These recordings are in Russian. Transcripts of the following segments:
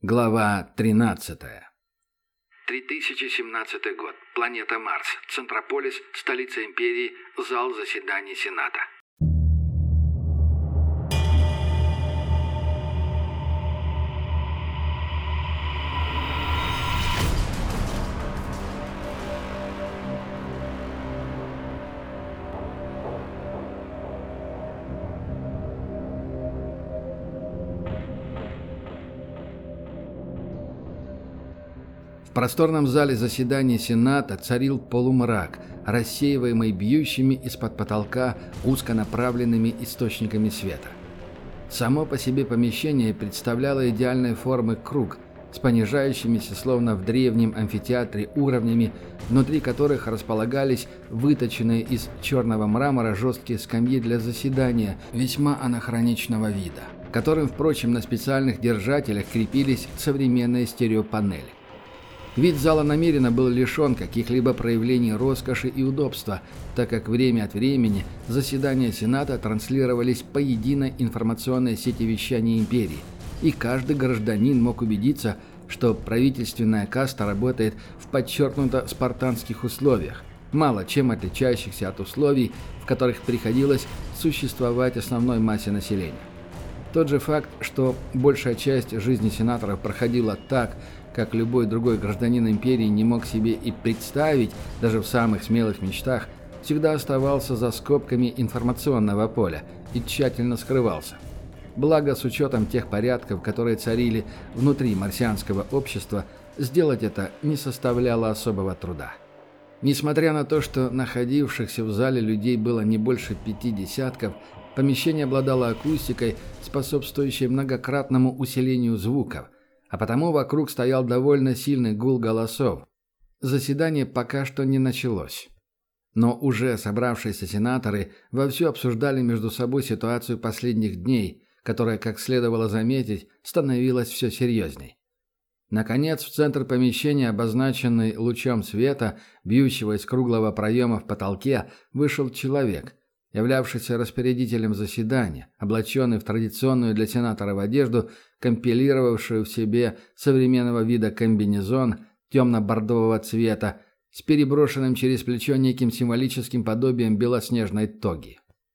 Глава 13. 3017 год. Планета Марс. Центрополис, столица империи, зал заседаний Сената. В просторном зале заседаний Сената царил полумрак, рассеиваемый бьющими из-под потолка узконаправленными источниками света. Само по себе помещение представляло идеальной формы круг с понижающимися, словно в древнем амфитеатре, уровнями, внутри которых располагались выточенные из черного мрамора жесткие скамьи для заседания весьма анахроничного вида, к которым, впрочем, на специальных держателях крепились современные стереопанели. Вид зала намеренно был лишен каких-либо проявлений роскоши и удобства, так как время от времени заседания Сената транслировались по единой информационной сети вещания империи, и каждый гражданин мог убедиться, что правительственная каста работает в подчеркнуто спартанских условиях, мало чем отличающихся от условий, в которых приходилось существовать основной массе населения. Тот же факт, что большая часть жизни сенаторов проходила так, как любой другой гражданин империи не мог себе и представить, даже в самых смелых мечтах, всегда оставался за скобками информационного поля и тщательно скрывался. Благо, с учетом тех порядков, которые царили внутри марсианского общества, сделать это не составляло особого труда. Несмотря на то, что находившихся в зале людей было не больше 5 десятков, помещение обладало акустикой, способствующей многократному усилению звуков, а потому вокруг стоял довольно сильный гул голосов. Заседание пока что не началось. Но уже собравшиеся сенаторы вовсю обсуждали между собой ситуацию последних дней, которая, как следовало заметить, становилась все серьезней. Наконец, в центр помещения, обозначенный лучом света, бьющего из круглого проема в потолке, вышел человек, являвшийся распорядителем заседания, облаченный в традиционную для сенаторов одежду, компилировавшую в себе современного вида комбинезон темно-бордового цвета с переброшенным через плечо неким символическим подобием белоснежной тоги.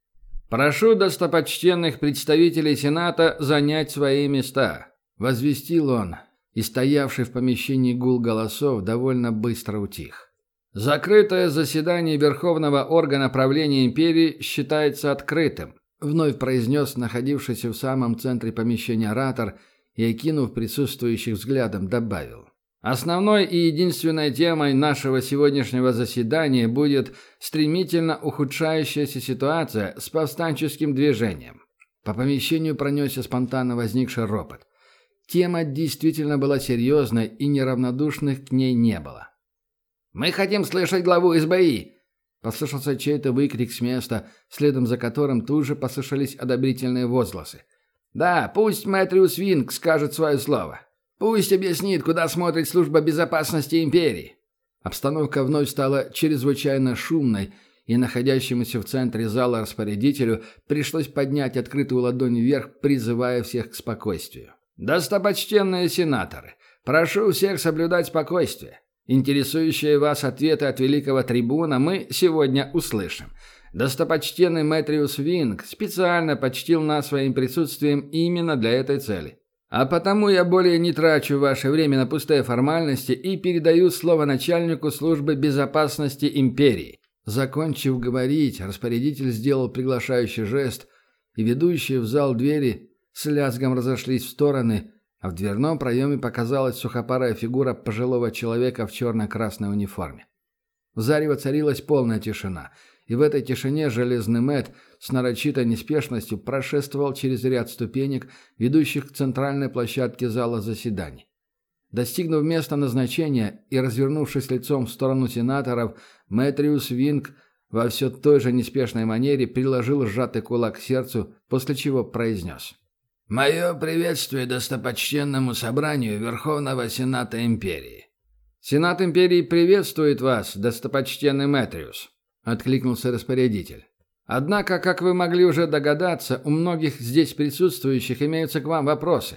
«Прошу достопочтенных представителей Сената занять свои места», — возвестил он, и стоявший в помещении гул голосов довольно быстро утих. «Закрытое заседание Верховного органа правления империи считается открытым», вновь произнес находившийся в самом центре помещения оратор и, окинув присутствующих взглядом, добавил. «Основной и единственной темой нашего сегодняшнего заседания будет стремительно ухудшающаяся ситуация с повстанческим движением». По помещению пронесся спонтанно возникший ропот. Тема действительно была серьезной, и неравнодушных к ней не было. «Мы хотим слышать главу СБИ!» Послышался чей-то выкрик с места, следом за которым тут же послышались одобрительные возгласы. «Да, пусть Мэтриус Винг скажет свое слово. Пусть объяснит, куда смотрит служба безопасности империи». Обстановка вновь стала чрезвычайно шумной, и находящемуся в центре зала распорядителю пришлось поднять открытую ладонь вверх, призывая всех к спокойствию. «Достопочтенные сенаторы, прошу всех соблюдать спокойствие. Интересующие вас ответы от великого трибуна мы сегодня услышим. Достопочтенный Мэтриус Винг специально почтил нас своим присутствием именно для этой цели. А потому я более не трачу ваше время на пустые формальности и передаю слово начальнику службы безопасности империи». Закончив говорить, распорядитель сделал приглашающий жест, и ведущие в зал двери с лязгом разошлись в стороны, а в дверном проеме показалась сухопарая фигура пожилого человека в черно-красной униформе. В зале воцарилась полная тишина, и в этой тишине железный Мэтт с нарочитой неспешностью прошествовал через ряд ступенек, ведущих к центральной площадке зала заседаний. Достигнув места назначения и развернувшись лицом в сторону сенаторов, Мэтриус Винг во все той же неспешной манере приложил сжатый кулак к сердцу, после чего произнес: «Мое приветствие достопочтенному собранию Верховного Сената Империи». «Сенат Империи приветствует вас, достопочтенный Мэтриус», — откликнулся распорядитель. «Однако, как вы могли уже догадаться, у многих здесь присутствующих имеются к вам вопросы.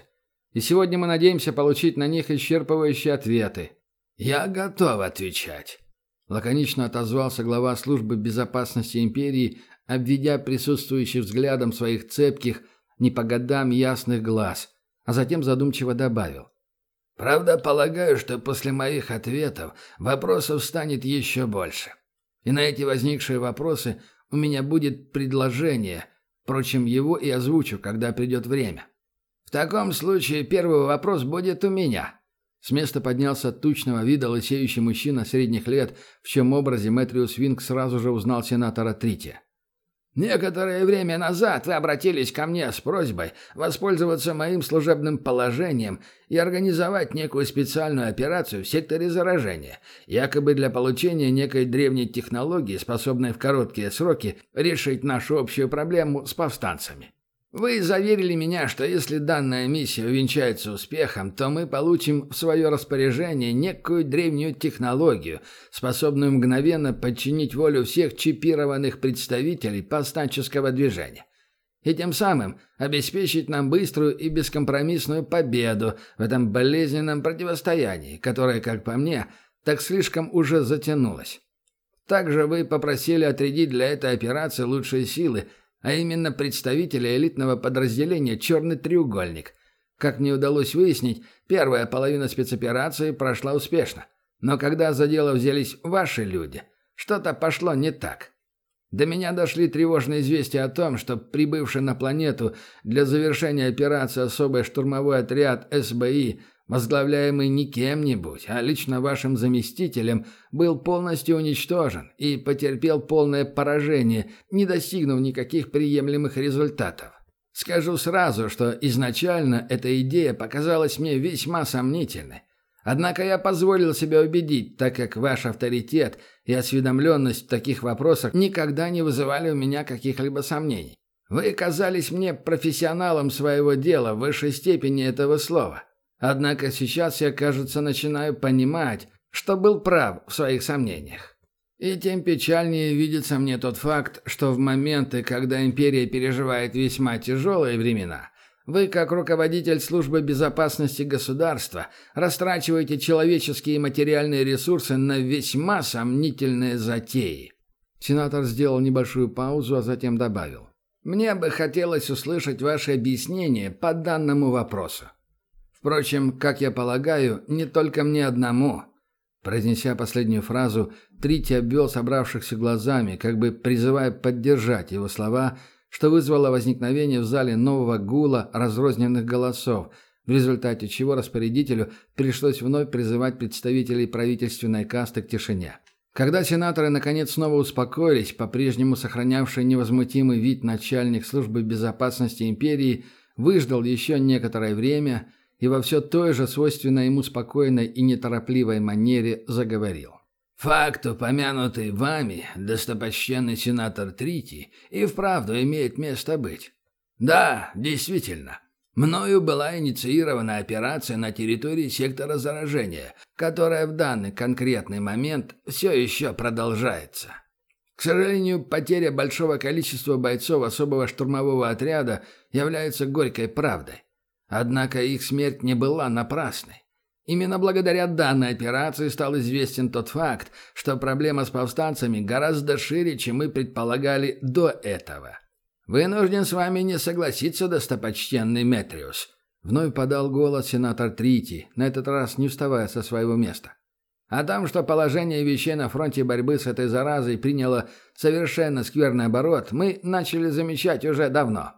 И сегодня мы надеемся получить на них исчерпывающие ответы». «Я готов отвечать», — лаконично отозвался глава службы безопасности империи, обведя присутствующих взглядом своих цепких, не по годам ясных глаз, а затем задумчиво добавил. «Правда, полагаю, что после моих ответов вопросов станет еще больше. И на эти возникшие вопросы у меня будет предложение, впрочем, его и озвучу, когда придет время. В таком случае первый вопрос будет у меня». С места поднялся тучного вида лысеющий мужчина средних лет, в чьем образе Мэтриус Винг сразу же узнал сенатора Трити. «Некоторое время назад вы обратились ко мне с просьбой воспользоваться моим служебным положением и организовать некую специальную операцию в секторе заражения, якобы для получения некой древней технологии, способной в короткие сроки решить нашу общую проблему с повстанцами. Вы заверили меня, что если данная миссия увенчается успехом, то мы получим в свое распоряжение некую древнюю технологию, способную мгновенно подчинить волю всех чипированных представителей повстанческого движения. И тем самым обеспечить нам быструю и бескомпромиссную победу в этом болезненном противостоянии, которое, как по мне, так слишком уже затянулось. Также вы попросили отрядить для этой операции лучшие силы, а именно представителя элитного подразделения «Черный треугольник». Как мне удалось выяснить, первая половина спецоперации прошла успешно. Но когда за дело взялись ваши люди, что-то пошло не так. До меня дошли тревожные известия о том, что прибывший на планету для завершения операции особый штурмовой отряд СБИ, возглавляемый не кем-нибудь, а лично вашим заместителем, был полностью уничтожен и потерпел полное поражение, не достигнув никаких приемлемых результатов. Скажу сразу, что изначально эта идея показалась мне весьма сомнительной. Однако я позволил себя убедить, так как ваш авторитет и осведомленность в таких вопросах никогда не вызывали у меня каких-либо сомнений. Вы казались мне профессионалом своего дела в высшей степени этого слова. Однако сейчас я, кажется, начинаю понимать, что был прав в своих сомнениях. И тем печальнее видится мне тот факт, что в моменты, когда империя переживает весьма тяжелые времена, вы, как руководитель службы безопасности государства, растрачиваете человеческие и материальные ресурсы на весьма сомнительные затеи. Сенатор сделал небольшую паузу, а затем добавил. Мне бы хотелось услышать ваши объяснения по данному вопросу. Впрочем, как я полагаю, не только мне одному». Произнеся последнюю фразу, Трити обвел собравшихся глазами, как бы призывая поддержать его слова, что вызвало возникновение в зале нового гула разрозненных голосов, в результате чего распорядителю пришлось вновь призывать представителей правительственной касты к тишине. Когда сенаторы наконец снова успокоились, по-прежнему сохранявший невозмутимый вид начальник службы безопасности империи выждал еще некоторое время и во все той же свойственной ему спокойной и неторопливой манере заговорил. «Факт, упомянутый вами, достопочтенный сенатор Трити, и вправду имеет место быть. Да, действительно, мною была инициирована операция на территории сектора заражения, которая в данный конкретный момент все еще продолжается. К сожалению, потеря большого количества бойцов особого штурмового отряда является горькой правдой. Однако их смерть не была напрасной. Именно благодаря данной операции стал известен тот факт, что проблема с повстанцами гораздо шире, чем мы предполагали до этого. Вынужден с вами не согласиться, достопочтенный Метриус. Вновь подал голос сенатор Трити, на этот раз не вставая со своего места. О том, что положение вещей на фронте борьбы с этой заразой приняло совершенно скверный оборот, мы начали замечать уже давно.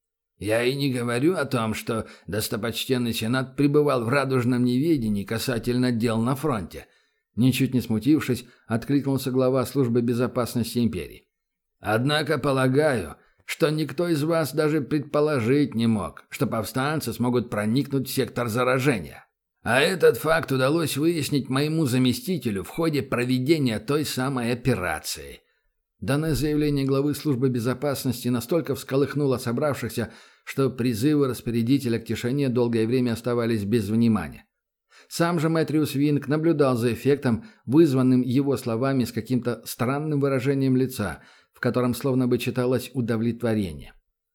Я и не говорю о том, что достопочтенный сенат пребывал в радужном неведении касательно дел на фронте. Ничуть не смутившись, откликнулся глава службы безопасности империи. Однако полагаю, что никто из вас даже предположить не мог, что повстанцы смогут проникнуть в сектор заражения. А этот факт удалось выяснить моему заместителю в ходе проведения той самой операции. Данное заявление главы службы безопасности настолько всколыхнуло собравшихся, что призывы распорядителя к тишине долгое время оставались без внимания. Сам же Мэтриус Винг наблюдал за эффектом, вызванным его словами с каким-то странным выражением лица, в котором словно бы читалось удовлетворение.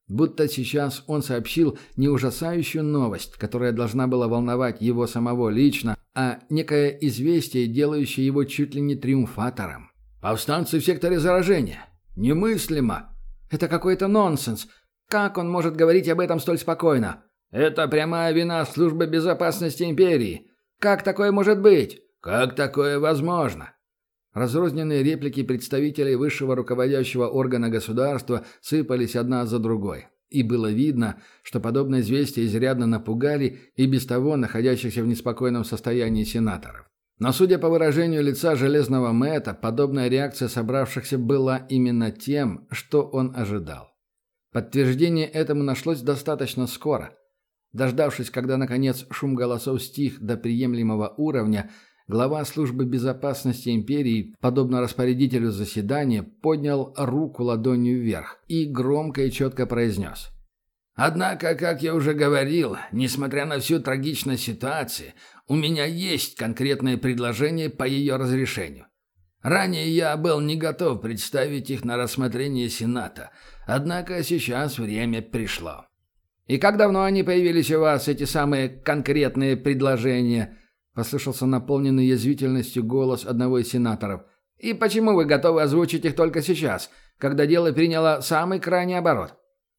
Будто сейчас он сообщил не ужасающую новость, которая должна была волновать его самого лично, а некое известие, делающее его чуть ли не триумфатором. «Повстанцы в секторе заражения! Немыслимо! Это какой-то нонсенс! Как он может говорить об этом столь спокойно? Это прямая вина Службы безопасности империи! Как такое может быть? Как такое возможно?» Разрозненные реплики представителей высшего руководящего органа государства сыпались одна за другой. И было видно, что подобные известия изрядно напугали и без того находящихся в неспокойном состоянии сенаторов. Но, судя по выражению лица Железного Мэтта, подобная реакция собравшихся была именно тем, что он ожидал. Подтверждение этому нашлось достаточно скоро. Дождавшись, когда, наконец, шум голосов стих до приемлемого уровня, глава службы безопасности империи, подобно распорядителю заседания, поднял руку ладонью вверх и громко и четко произнес. «Однако, как я уже говорил, несмотря на всю трагичность ситуации, у меня есть конкретные предложения по ее разрешению. Ранее я был не готов представить их на рассмотрение Сената, однако сейчас время пришло». «И как давно они появились у вас, эти самые конкретные предложения?» — послышался наполненный язвительностью голос одного из сенаторов. «И почему вы готовы озвучить их только сейчас, когда дело приняло самый крайний оборот?»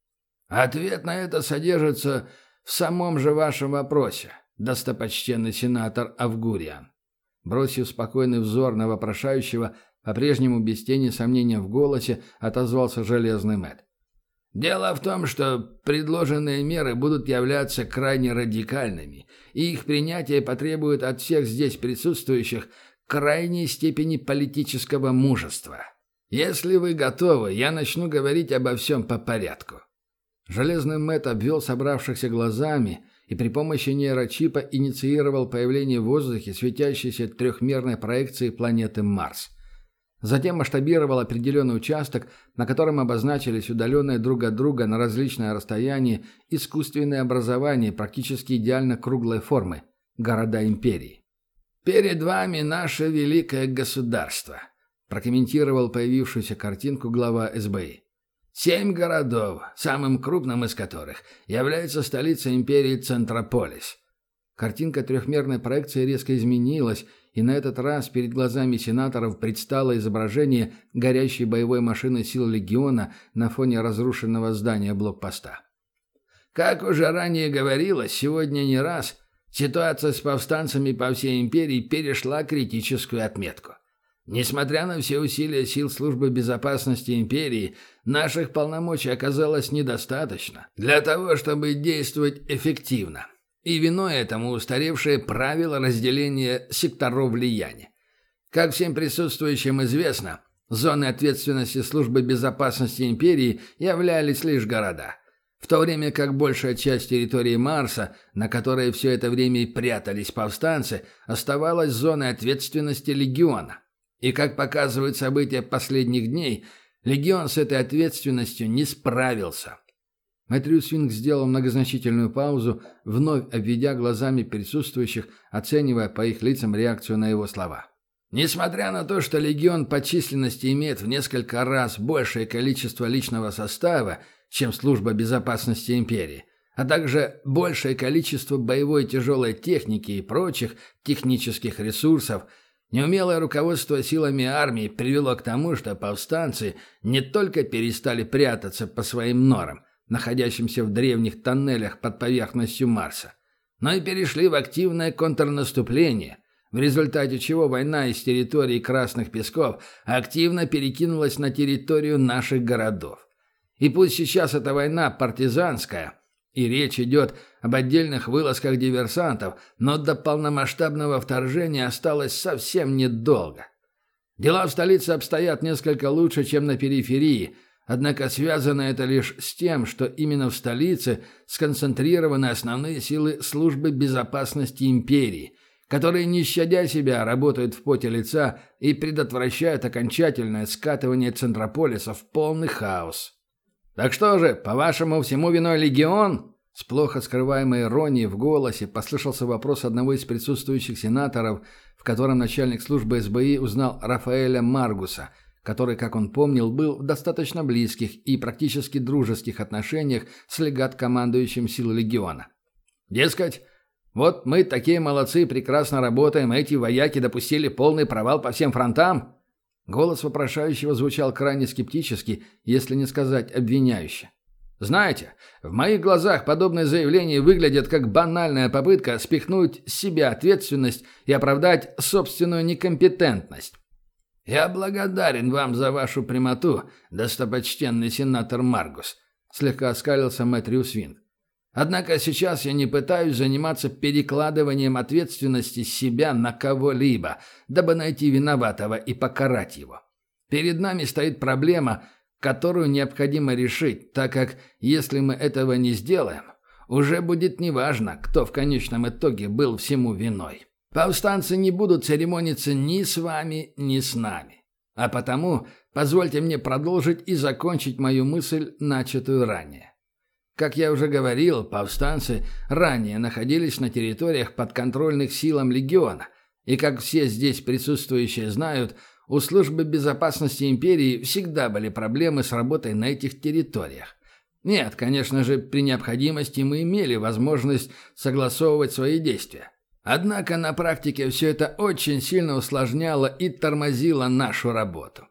«Ответ на это содержится в самом же вашем вопросе, достопочтенный сенатор Авгуриан». Бросив спокойный взор на вопрошающего, по-прежнему без тени сомнения в голосе, отозвался Железный Мэтт. «Дело в том, что предложенные меры будут являться крайне радикальными, и их принятие потребует от всех здесь присутствующих крайней степени политического мужества. Если вы готовы, я начну говорить обо всем по порядку». Железный Мэтт обвел собравшихся глазами и при помощи нейрочипа инициировал появление в воздухе светящейся трехмерной проекции планеты Марс. Затем масштабировал определенный участок, на котором обозначились удаленные друг от друга на различное расстояние искусственные образования практически идеально круглой формы – города империи. «Перед вами наше великое государство», – прокомментировал появившуюся картинку глава СБИ. 7 городов, самым крупным из которых является столица империи Центрополис. Картинка трехмерной проекции резко изменилась, и на этот раз перед глазами сенаторов предстало изображение горящей боевой машины сил легиона на фоне разрушенного здания блокпоста. Как уже ранее говорилось, сегодня не раз ситуация с повстанцами по всей империи перешла критическую отметку. Несмотря на все усилия сил Службы безопасности империи, наших полномочий оказалось недостаточно для того, чтобы действовать эффективно. И виной этому устаревшее правило разделения секторов влияния. Как всем присутствующим известно, зоной ответственности Службы безопасности империи являлись лишь города, в то время как большая часть территории Марса, на которой все это время и прятались повстанцы, оставалась зоной ответственности легиона. И как показывают события последних дней, легион с этой ответственностью не справился. Мэтью Свинг сделал многозначительную паузу, вновь обведя глазами присутствующих, оценивая по их лицам реакцию на его слова. Несмотря на то, что легион по численности имеет в несколько раз большее количество личного состава, чем Служба безопасности империи, а также большее количество боевой тяжелой техники и прочих технических ресурсов, неумелое руководство силами армии привело к тому, что повстанцы не только перестали прятаться по своим норам, находящимся в древних тоннелях под поверхностью Марса, но и перешли в активное контрнаступление, в результате чего война из территории Красных Песков активно перекинулась на территорию наших городов. И пусть сейчас эта война партизанская, и речь идет об отдельных вылазках диверсантов, но до полномасштабного вторжения осталось совсем недолго. Дела в столице обстоят несколько лучше, чем на периферии, однако связано это лишь с тем, что именно в столице сконцентрированы основные силы Службы безопасности империи, которые, не щадя себя, работают в поте лица и предотвращают окончательное скатывание Центрополиса в полный хаос. «Так что же, по-вашему, всему виной легион?» С плохо скрываемой иронией в голосе послышался вопрос одного из присутствующих сенаторов, в котором начальник службы СБИ узнал Рафаэля Маргуса, который, как он помнил, был в достаточно близких и практически дружеских отношениях с легат-командующим сил легиона. Дескать, вот мы такие молодцы, прекрасно работаем, а эти вояки допустили полный провал по всем фронтам? Голос вопрошающего звучал крайне скептически, если не сказать обвиняюще. Знаете, в моих глазах подобные заявления выглядят как банальная попытка спихнуть с себя ответственность и оправдать собственную некомпетентность. «Я благодарен вам за вашу прямоту, достопочтенный сенатор Маргус», — слегка оскалился Мэтью Свинг. «Однако сейчас я не пытаюсь заниматься перекладыванием ответственности с себя на кого-либо, дабы найти виноватого и покарать его. Перед нами стоит проблема, которую необходимо решить, так как, если мы этого не сделаем, уже будет неважно, кто в конечном итоге был всему виной. Повстанцы не будут церемониться ни с вами, ни с нами. А потому позвольте мне продолжить и закончить мою мысль, начатую ранее. Как я уже говорил, повстанцы ранее находились на территориях подконтрольных силам легиона, и, как все здесь присутствующие знают, у службы безопасности империи всегда были проблемы с работой на этих территориях. Нет, конечно же, при необходимости мы имели возможность согласовывать свои действия. Однако на практике все это очень сильно усложняло и тормозило нашу работу.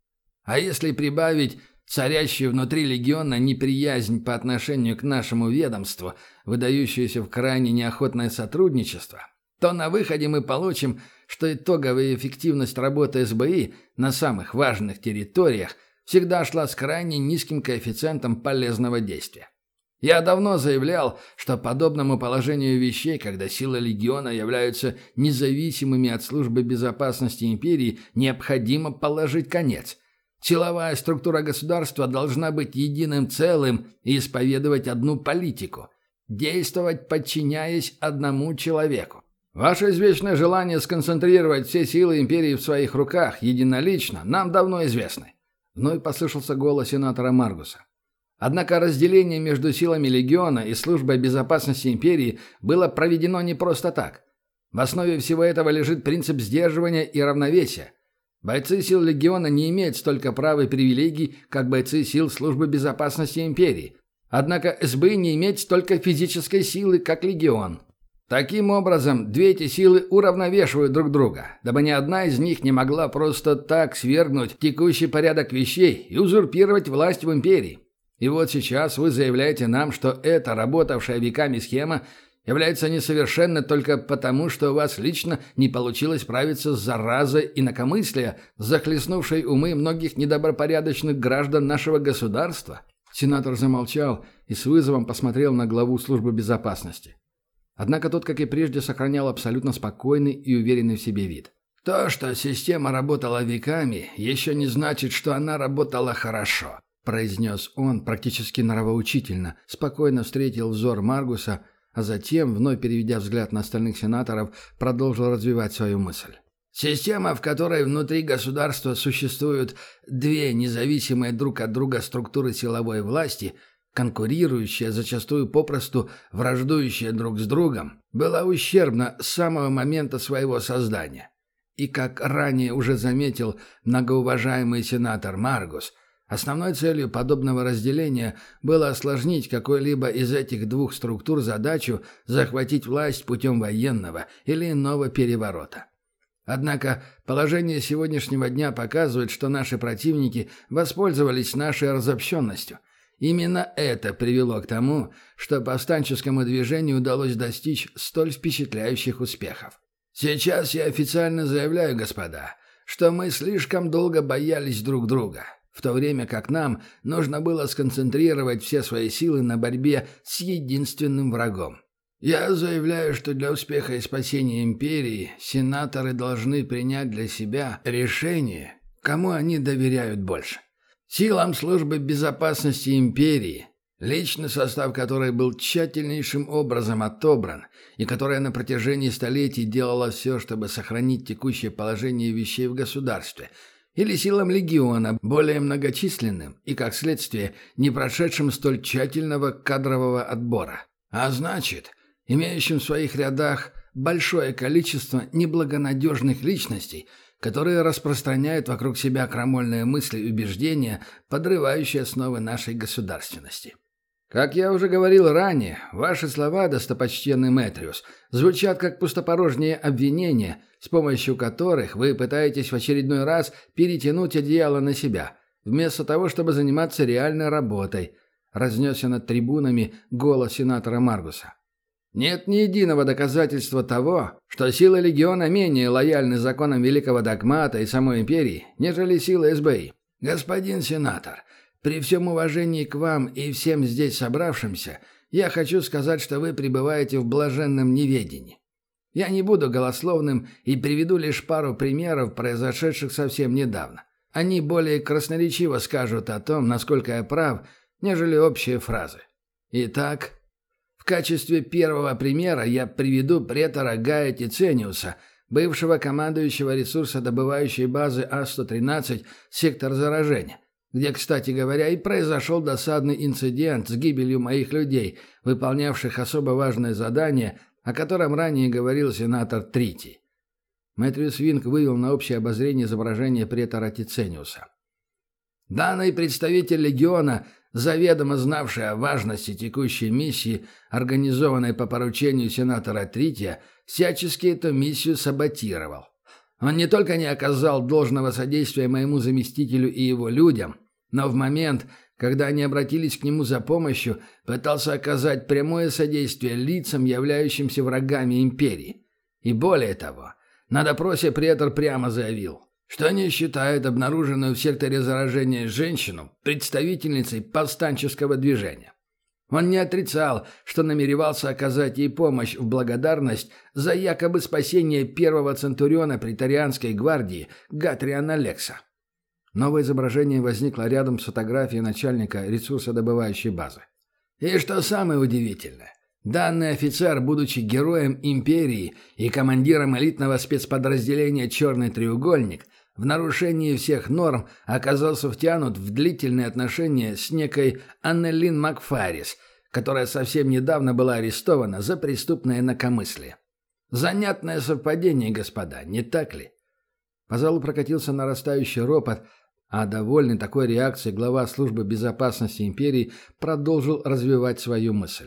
А если прибавить царящую внутри легиона неприязнь по отношению к нашему ведомству, выдающуюся в крайне неохотное сотрудничество, то на выходе мы получим, что итоговая эффективность работы СБИ на самых важных территориях всегда шла с крайне низким коэффициентом полезного действия. Я давно заявлял, что подобному положению вещей, когда силы легиона являются независимыми от службы безопасности империи, необходимо положить конец. Силовая структура государства должна быть единым целым и исповедовать одну политику, действовать, подчиняясь одному человеку. Ваше извечное желание сконцентрировать все силы империи в своих руках единолично нам давно известны. Вновь послышался голос сенатора Маргуса. Однако разделение между силами легиона и службой безопасности империи было проведено не просто так. В основе всего этого лежит принцип сдерживания и равновесия. Бойцы сил легиона не имеют столько прав и привилегий, как бойцы сил службы безопасности империи. Однако СБ не имеет столько физической силы, как легион. Таким образом, две эти силы уравновешивают друг друга, дабы ни одна из них не могла просто так свергнуть текущий порядок вещей и узурпировать власть в империи. И вот сейчас вы заявляете нам, что эта работавшая веками схема является несовершенной только потому, что у вас лично не получилось справиться с заразой инакомыслия, захлестнувшей умы многих недобропорядочных граждан нашего государства?» Сенатор замолчал и с вызовом посмотрел на главу службы безопасности. Однако тот, как и прежде, сохранял абсолютно спокойный и уверенный в себе вид. «То, что система работала веками, еще не значит, что она работала хорошо», произнес он практически нравоучительно, спокойно встретил взор Маргуса, а затем, вновь переведя взгляд на остальных сенаторов, продолжил развивать свою мысль. «Система, в которой внутри государства существуют две независимые друг от друга структуры силовой власти, конкурирующие, зачастую попросту враждующие друг с другом, была ущербна с самого момента своего создания. И, как ранее уже заметил многоуважаемый сенатор Маргус, основной целью подобного разделения было осложнить какой-либо из этих двух структур задачу захватить власть путем военного или иного переворота. Однако положение сегодняшнего дня показывает, что наши противники воспользовались нашей разобщенностью. Именно это привело к тому, что повстанческому движению удалось достичь столь впечатляющих успехов. Сейчас я официально заявляю, господа, что мы слишком долго боялись друг друга, в то время как нам нужно было сконцентрировать все свои силы на борьбе с единственным врагом. Я заявляю, что для успеха и спасения империи сенаторы должны принять для себя решение, кому они доверяют больше. Силам службы безопасности империи, личный состав которой был тщательнейшим образом отобран и которая на протяжении столетий делала все, чтобы сохранить текущее положение вещей в государстве, или силам легиона, более многочисленным и, как следствие, не прошедшим столь тщательного кадрового отбора. А значит, имеющим в своих рядах большое количество неблагонадежных личностей, которые распространяют вокруг себя крамольные мысли и убеждения, подрывающие основы нашей государственности. Как я уже говорил ранее, ваши слова, достопочтенный Мэтриус, звучат как пустопорожние обвинения, с помощью которых вы пытаетесь в очередной раз перетянуть одеяло на себя, вместо того, чтобы заниматься реальной работой, разнесся над трибунами голос сенатора Маргуса. Нет ни единого доказательства того, что силы Легиона менее лояльны законам Великого Догмата и самой Империи, нежели силы СБИ. Господин сенатор, при всем уважении к вам и всем здесь собравшимся, я хочу сказать, что вы пребываете в блаженном неведении. Я не буду голословным и приведу лишь пару примеров, произошедших совсем недавно. Они более красноречиво скажут о том, насколько я прав, нежели общие фразы. Итак, в качестве первого примера я приведу претора Гая Тицениуса, бывшего командующего ресурсодобывающей базы А-113 «Сектор заражения», где, кстати говоря, и произошел досадный инцидент с гибелью моих людей, выполнявших особо важное задание, о котором ранее говорил сенатор Трити. Мэтриус Винг вывел на общее обозрение изображение претора Тицениуса. Данный представитель легиона, заведомо знавший о важности текущей миссии, организованной по поручению сенатора Трития, всячески эту миссию саботировал. Он не только не оказал должного содействия моему заместителю и его людям, но в момент, когда они обратились к нему за помощью, пытался оказать прямое содействие лицам, являющимся врагами империи. И более того, на допросе претор прямо заявил, что не считает обнаруженную в секторе заражения женщину представительницей повстанческого движения. Он не отрицал, что намеревался оказать ей помощь в благодарность за якобы спасение первого центуриона преторианской гвардии Гатриана Лекса. Новое изображение возникло рядом с фотографией начальника ресурсодобывающей базы. И что самое удивительное, данный офицер, будучи героем империи и командиром элитного спецподразделения «Черный треугольник», в нарушении всех норм оказался втянут в длительные отношения с некой Аннелин Макфарис, которая совсем недавно была арестована за преступное инакомыслие. Занятное совпадение, господа, не так ли? По залу прокатился нарастающий ропот, а довольный такой реакцией глава службы безопасности империи продолжил развивать свою мысль.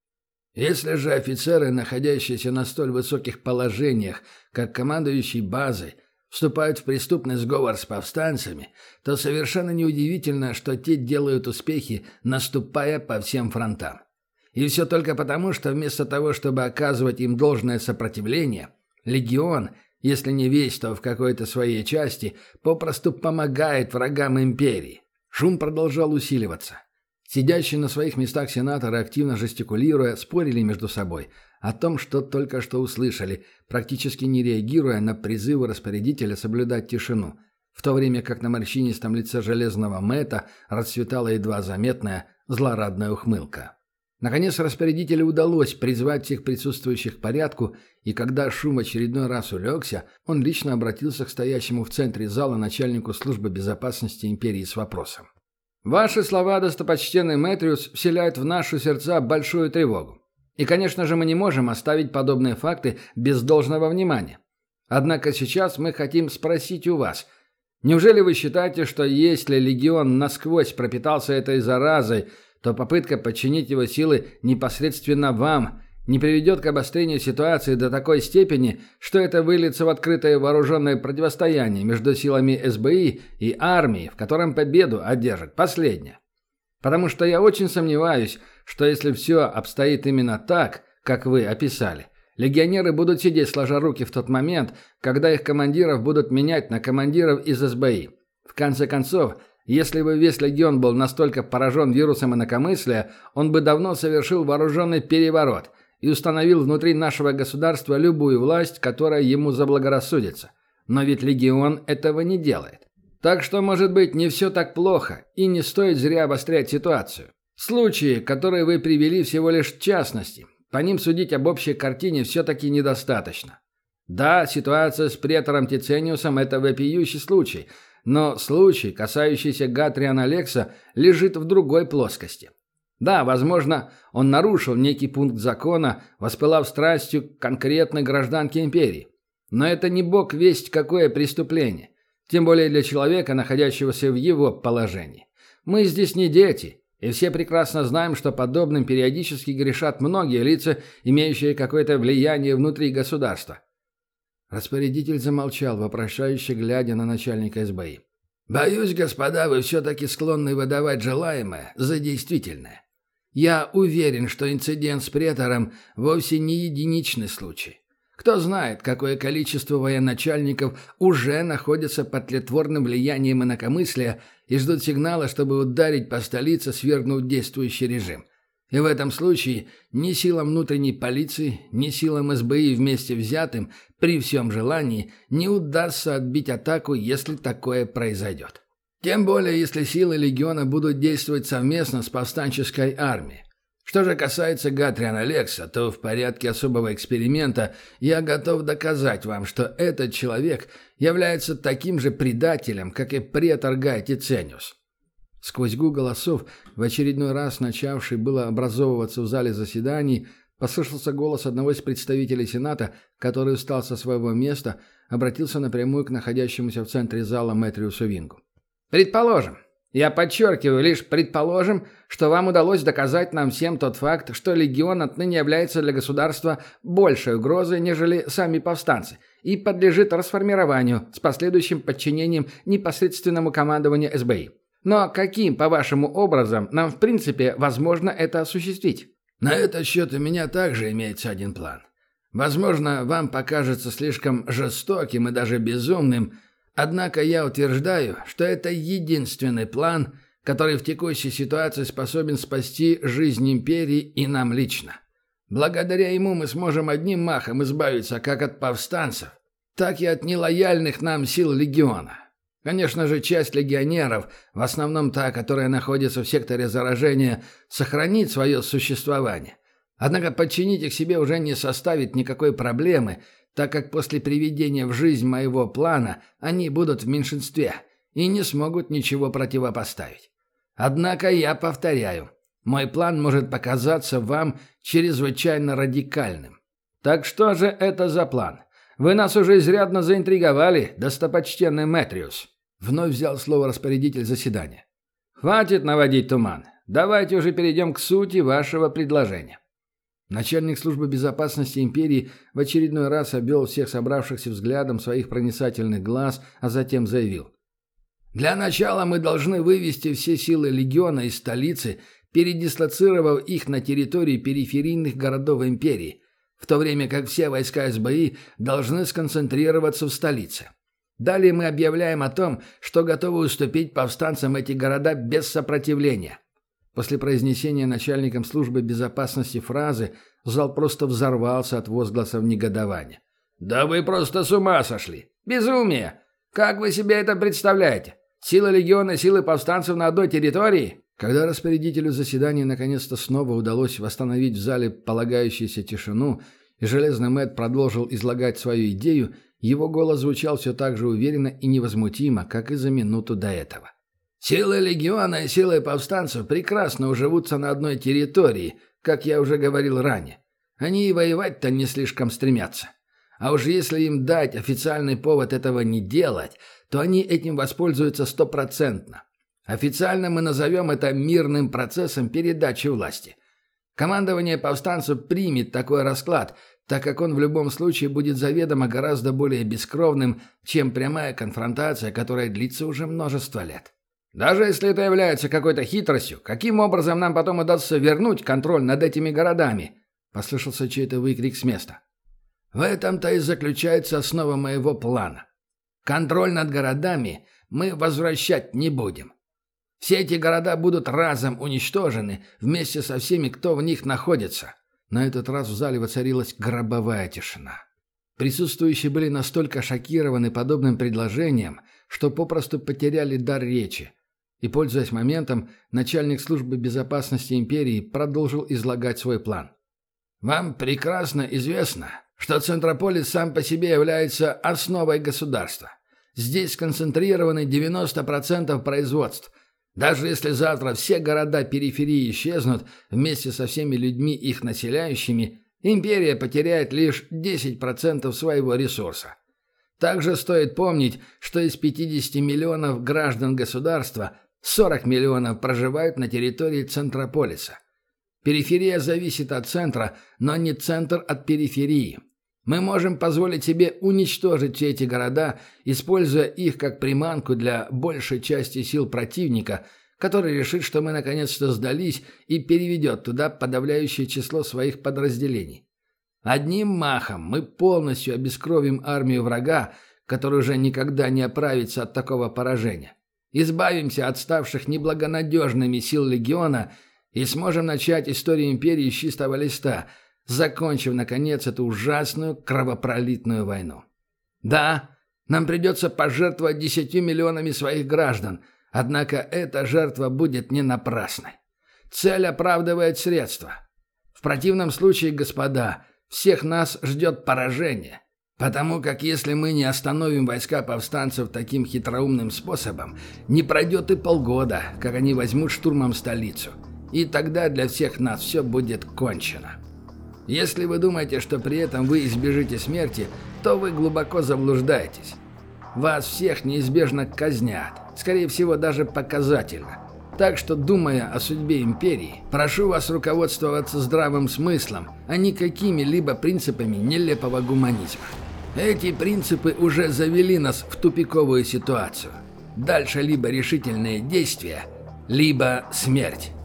Если же офицеры, находящиеся на столь высоких положениях, как командующий базой, вступают в преступный сговор с повстанцами, то совершенно неудивительно, что те делают успехи, наступая по всем фронтам. И все только потому, что вместо того, чтобы оказывать им должное сопротивление, легион, если не весь, то в какой-то своей части, попросту помогает врагам империи. Шум продолжал усиливаться. Сидящие на своих местах сенаторы, активно жестикулируя, спорили между собой о том, что только что услышали, практически не реагируя на призывы распорядителя соблюдать тишину, в то время как на морщинистом лице железного Мэтта расцветала едва заметная злорадная ухмылка. Наконец распорядителю удалось призвать всех присутствующих к порядку, и когда шум в очередной раз улегся, он лично обратился к стоящему в центре зала начальнику службы безопасности империи с вопросом. «Ваши слова, достопочтенный Мэтриус, вселяют в наши сердца большую тревогу. И, конечно же, мы не можем оставить подобные факты без должного внимания. Однако сейчас мы хотим спросить у вас, неужели вы считаете, что если легион насквозь пропитался этой заразой, то попытка подчинить его силы непосредственно вам не приведет к обострению ситуации до такой степени, что это выльется в открытое вооруженное противостояние между силами СБИ и армией, в котором победу одержит последняя? Потому что я очень сомневаюсь, что если все обстоит именно так, как вы описали, легионеры будут сидеть сложа руки в тот момент, когда их командиров будут менять на командиров из СБИ. В конце концов, если бы весь легион был настолько поражен вирусом инакомыслия, он бы давно совершил вооруженный переворот и установил внутри нашего государства любую власть, которая ему заблагорассудится. Но ведь легион этого не делает. Так что, может быть, не все так плохо, и не стоит зря обострять ситуацию. Случаи, которые вы привели, всего лишь частности. По ним судить об общей картине все-таки недостаточно. Да, ситуация с претором Тицениусом – это вопиющий случай, но случай, касающийся Гатриана Лекса, лежит в другой плоскости. Да, возможно, он нарушил некий пункт закона, воспылав страстью к конкретной гражданке империи. Но это не бог весть какое преступление. Тем более для человека, находящегося в его положении. Мы здесь не дети, и все прекрасно знаем, что подобным периодически грешат многие лица, имеющие какое-то влияние внутри государства. Распорядитель замолчал, вопрошающе глядя на начальника СБИ. «Боюсь, господа, вы все-таки склонны выдавать желаемое за действительное. Я уверен, что инцидент с претором вовсе не единичный случай. Кто знает, какое количество военачальников уже находится под тлетворным влиянием инакомыслия и ждут сигнала, чтобы ударить по столице, свергнуть действующий режим. И в этом случае ни силам внутренней полиции, ни силам СБИ вместе взятым, при всем желании, не удастся отбить атаку, если такое произойдет. Тем более, если силы легиона будут действовать совместно с повстанческой армией. Что же касается Гатриана Лекса, то в порядке особого эксперимента я готов доказать вам, что этот человек является таким же предателем, как и претор Гай Тицениус». Сквозь гул голосов, в очередной раз начавший было образовываться в зале заседаний, послышался голос одного из представителей Сената, который встал со своего места, обратился напрямую к находящемуся в центре зала Мэтриусу Вингу. «Предположим, я подчеркиваю, лишь предположим, что вам удалось доказать нам всем тот факт, что легион отныне является для государства большей угрозой, нежели сами повстанцы, и подлежит расформированию с последующим подчинением непосредственному командованию СБИ. Но каким, по-вашему, образом нам в принципе возможно это осуществить?» «На этот счет у меня также имеется один план. Возможно, вам покажется слишком жестоким и даже безумным, однако я утверждаю, что это единственный план, который в текущей ситуации способен спасти жизнь империи и нам лично. Благодаря ему мы сможем одним махом избавиться как от повстанцев, так и от нелояльных нам сил легиона. Конечно же, часть легионеров, в основном та, которая находится в секторе заражения, сохранит свое существование. Однако подчинить их себе уже не составит никакой проблемы, так как после приведения в жизнь моего плана они будут в меньшинстве и не смогут ничего противопоставить. Однако я повторяю, мой план может показаться вам чрезвычайно радикальным. Так что же это за план? Вы нас уже изрядно заинтриговали, достопочтенный Мэтриус. Вновь взял слово распорядитель заседания. «Хватит наводить туман. Давайте уже перейдем к сути вашего предложения». Начальник службы безопасности империи в очередной раз обвел всех собравшихся взглядом своих проницательных глаз, а затем заявил. «Для начала мы должны вывести все силы легиона из столицы, передислоцировав их на территории периферийных городов империи, в то время как все войска СБИ должны сконцентрироваться в столице. Далее мы объявляем о том, что готовы уступить повстанцам эти города без сопротивления». После произнесения начальником службы безопасности фразы зал просто взорвался от возгласов негодования. «Да вы просто с ума сошли! Безумие! Как вы себе это представляете? Силы легиона и силы повстанцев на одной территории?» Когда распорядителю заседания наконец-то снова удалось восстановить в зале полагающуюся тишину, и Железный Мэтт продолжил излагать свою идею, его голос звучал все так же уверенно и невозмутимо, как и за минуту до этого. «Силы легиона и силы повстанцев прекрасно уживутся на одной территории, как я уже говорил ранее. Они и воевать-то не слишком стремятся. А уж если им дать официальный повод этого не делать, то они этим воспользуются 100%. Официально мы назовем это мирным процессом передачи власти. Командование повстанцев примет такой расклад, так как он в любом случае будет заведомо гораздо более бескровным, чем прямая конфронтация, которая длится уже множество лет. Даже если это является какой-то хитростью, каким образом нам потом удастся вернуть контроль над этими городами?» – послышался чей-то выкрик с места. «В этом-то и заключается основа моего плана. Контроль над городами мы возвращать не будем. Все эти города будут разом уничтожены вместе со всеми, кто в них находится». На этот раз в зале воцарилась гробовая тишина. Присутствующие были настолько шокированы подобным предложением, что попросту потеряли дар речи. И, пользуясь моментом, начальник службы безопасности империи продолжил излагать свой план. «Вам прекрасно известно, что Центрополис сам по себе является основой государства. Здесь сконцентрированы 90% производств. Даже если завтра все города периферии исчезнут вместе со всеми людьми их населяющими, Империя потеряет лишь 10% своего ресурса. Также стоит помнить, что из 50 миллионов граждан государства 40 миллионов проживают на территории Центрополиса. Периферия зависит от центра, но не центр от периферии. Мы можем позволить себе уничтожить все эти города, используя их как приманку для большей части сил противника, который решит, что мы наконец-то сдались и переведет туда подавляющее число своих подразделений. Одним махом мы полностью обескровим армию врага, который уже никогда не оправится от такого поражения. Избавимся от ставших неблагонадежными сил легиона и сможем начать историю империи с чистого листа, закончив, наконец, эту ужасную кровопролитную войну. Да, нам придется пожертвовать 10 миллионами своих граждан, однако эта жертва будет не напрасной. Цель оправдывает средства. В противном случае, господа, всех нас ждет поражение, потому как если мы не остановим войска повстанцев таким хитроумным способом, не пройдет и полгода, как они возьмут штурмом столицу, и тогда для всех нас все будет кончено. Если вы думаете, что при этом вы избежите смерти, то вы глубоко заблуждаетесь. Вас всех неизбежно казнят, скорее всего, даже показательно. Так что, думая о судьбе империи, прошу вас руководствоваться здравым смыслом, а не какими-либо принципами нелепого гуманизма. Эти принципы уже завели нас в тупиковую ситуацию. Дальше либо решительные действия, либо смерть.